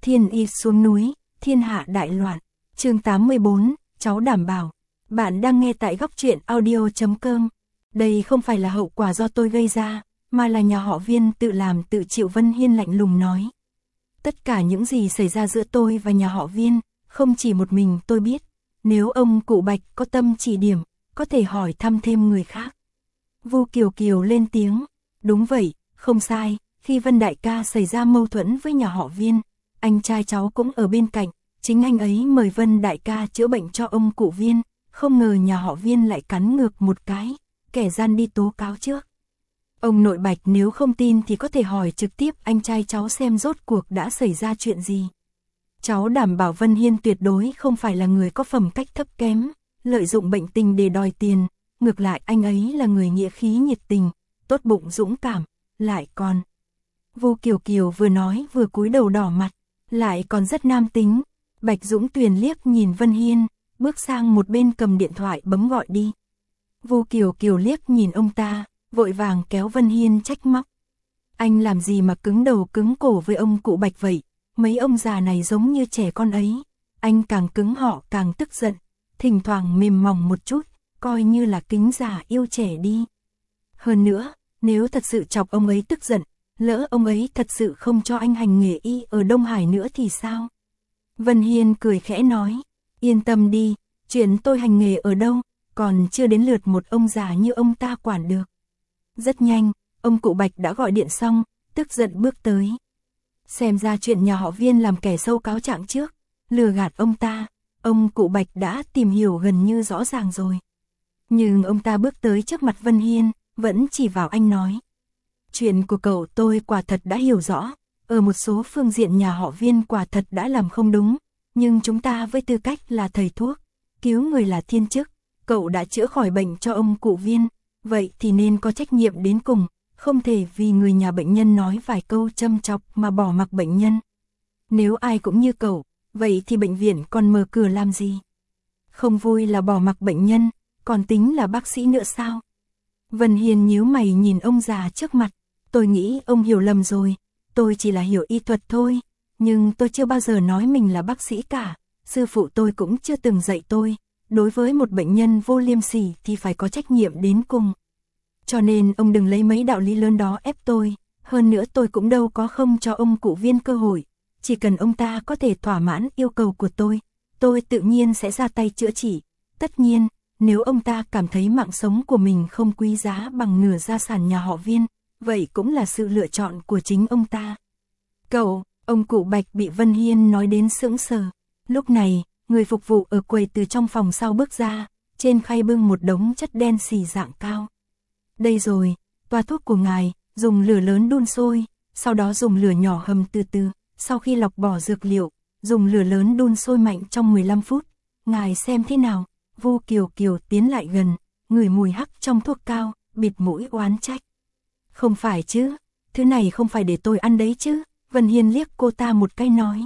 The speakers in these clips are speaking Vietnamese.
Thiên y xuống núi, thiên hạ đại loạn. Chương 84, cháu đảm bảo. Bạn đang nghe tại góc truyện audio.com. Đây không phải là hậu quả do tôi gây ra, mà là nhà họ Viên tự làm tự chịu. Vân Hiên lạnh lùng nói. Tất cả những gì xảy ra giữa tôi và nhà họ Viên, không chỉ một mình tôi biết. Nếu ông cụ Bạch có tâm chỉ điểm, có thể hỏi thăm thêm người khác. Vu Kiều Kiều lên tiếng. Đúng vậy, không sai, khi Vân đại ca xảy ra mâu thuẫn với nhà họ Viên, anh trai cháu cũng ở bên cạnh, chính anh ấy mời Vân đại ca chữa bệnh cho ông cụ Viên, không ngờ nhà họ Viên lại cắn ngược một cái, kẻ gian đi tố cáo trước. Ông nội Bạch nếu không tin thì có thể hỏi trực tiếp anh trai cháu xem rốt cuộc đã xảy ra chuyện gì. Cháu đảm bảo Vân Hiên tuyệt đối không phải là người có phẩm cách thấp kém, lợi dụng bệnh tình để đòi tiền, ngược lại anh ấy là người nghĩa khí nhiệt tình, tốt bụng dũng cảm, lại còn. Vu Kiều Kiều vừa nói vừa cúi đầu đỏ mặt, lại còn rất nam tính. Bạch Dũng Tuyền liếc nhìn Vân Hiên, bước sang một bên cầm điện thoại bấm gọi đi. Vu Kiều Kiều liếc nhìn ông ta, vội vàng kéo Vân Hiên trách móc. Anh làm gì mà cứng đầu cứng cổ với ông cụ Bạch vậy, mấy ông già này giống như trẻ con ấy. Anh càng cứng họ càng tức giận, thỉnh thoảng mềm mỏng một chút, coi như là kính già yêu trẻ đi. Hơn nữa, nếu thật sự chọc ông ấy tức giận, lỡ ông ấy thật sự không cho anh hành nghề y ở Đông Hải nữa thì sao? Vân Hiên cười khẽ nói, yên tâm đi, chuyện tôi hành nghề ở đâu, còn chưa đến lượt một ông già như ông ta quản được. Rất nhanh, ông cụ Bạch đã gọi điện xong, tức giận bước tới. Xem ra chuyện nhà họ Viên làm kẻ sâu cáo trạng trước, lừa gạt ông ta, ông cụ Bạch đã tìm hiểu gần như rõ ràng rồi. Nhưng ông ta bước tới trước mặt Vân Hiên, vẫn chỉ vào anh nói. Chuyện của cậu tôi quả thật đã hiểu rõ, ở một số phương diện nhà họ Viên quả thật đã làm không đúng, nhưng chúng ta với tư cách là thầy thuốc, cứu người là thiên chức, cậu đã chữa khỏi bệnh cho ông cụ Viên, vậy thì nên có trách nhiệm đến cùng, không thể vì người nhà bệnh nhân nói vài câu châm chọc mà bỏ mặc bệnh nhân. Nếu ai cũng như cậu, vậy thì bệnh viện còn mở cửa làm gì? Không vui là bỏ mặc bệnh nhân, còn tính là bác sĩ nữa sao? Vân Hiên nhíu mày nhìn ông già trước mặt. Tôi nghĩ ông hiểu lầm rồi, tôi chỉ là hiểu y thuật thôi, nhưng tôi chưa bao giờ nói mình là bác sĩ cả, sư phụ tôi cũng chưa từng dạy tôi, đối với một bệnh nhân vô liêm sỉ thì phải có trách nhiệm đến cùng. Cho nên ông đừng lấy mấy đạo lý lớn đó ép tôi, hơn nữa tôi cũng đâu có không cho ông cụ Viên cơ hội, chỉ cần ông ta có thể thỏa mãn yêu cầu của tôi tự nhiên sẽ ra tay chữa trị, tất nhiên, nếu ông ta cảm thấy mạng sống của mình không quý giá bằng nửa gia sản nhà họ Viên, vậy cũng là sự lựa chọn của chính ông ta. Cậu, ông cụ Bạch bị Vân Hiên nói đến sững sờ. Lúc này, người phục vụ ở quầy từ trong phòng sau bước ra, trên khay bưng một đống chất đen xì dạng cao. Đây rồi, toa thuốc của ngài, dùng lửa lớn đun sôi, sau đó dùng lửa nhỏ hầm từ từ, sau khi lọc bỏ dược liệu, dùng lửa lớn đun sôi mạnh trong 15 phút. Ngài xem thế nào? Vu Kiều Kiều tiến lại gần, ngửi mùi hắc trong thuốc cao, bịt mũi oán trách. Không phải chứ, thứ này không phải để tôi ăn đấy chứ, Vân Hiên liếc cô ta một cái nói.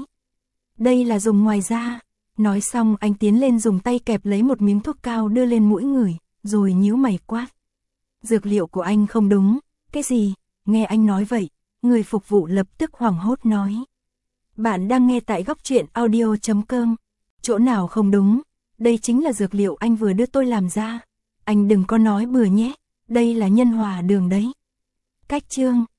Đây là dùng ngoài da. Nói xong anh tiến lên dùng tay kẹp lấy một miếng thuốc cao đưa lên mũi ngửi, rồi nhíu mày quát. Dược liệu của anh không đúng. Cái gì? Nghe anh nói vậy, người phục vụ lập tức hoảng hốt nói. Bạn đang nghe tại góc truyện audio.com. Chỗ nào không đúng? Đây chính là dược liệu anh vừa đưa tôi làm ra. Anh đừng có nói bừa nhé, đây là nhân hòa đường đấy. Cách chương